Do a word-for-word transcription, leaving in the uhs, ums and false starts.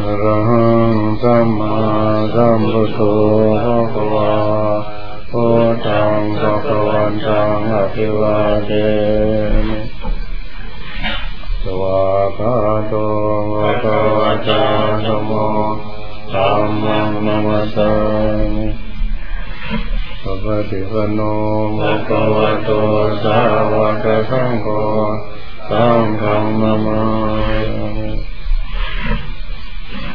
อะระหังสัมมาสัมพุทโธภะคะวาพุทธังภะคะวันตังอะภิวาเทมิสวากขาโตภะคะวะโตธัมโมธัมมังนัมมัสสามิสัพพะทิปันโนภะคะวะโตสาวกสังโฆสังฆังนามา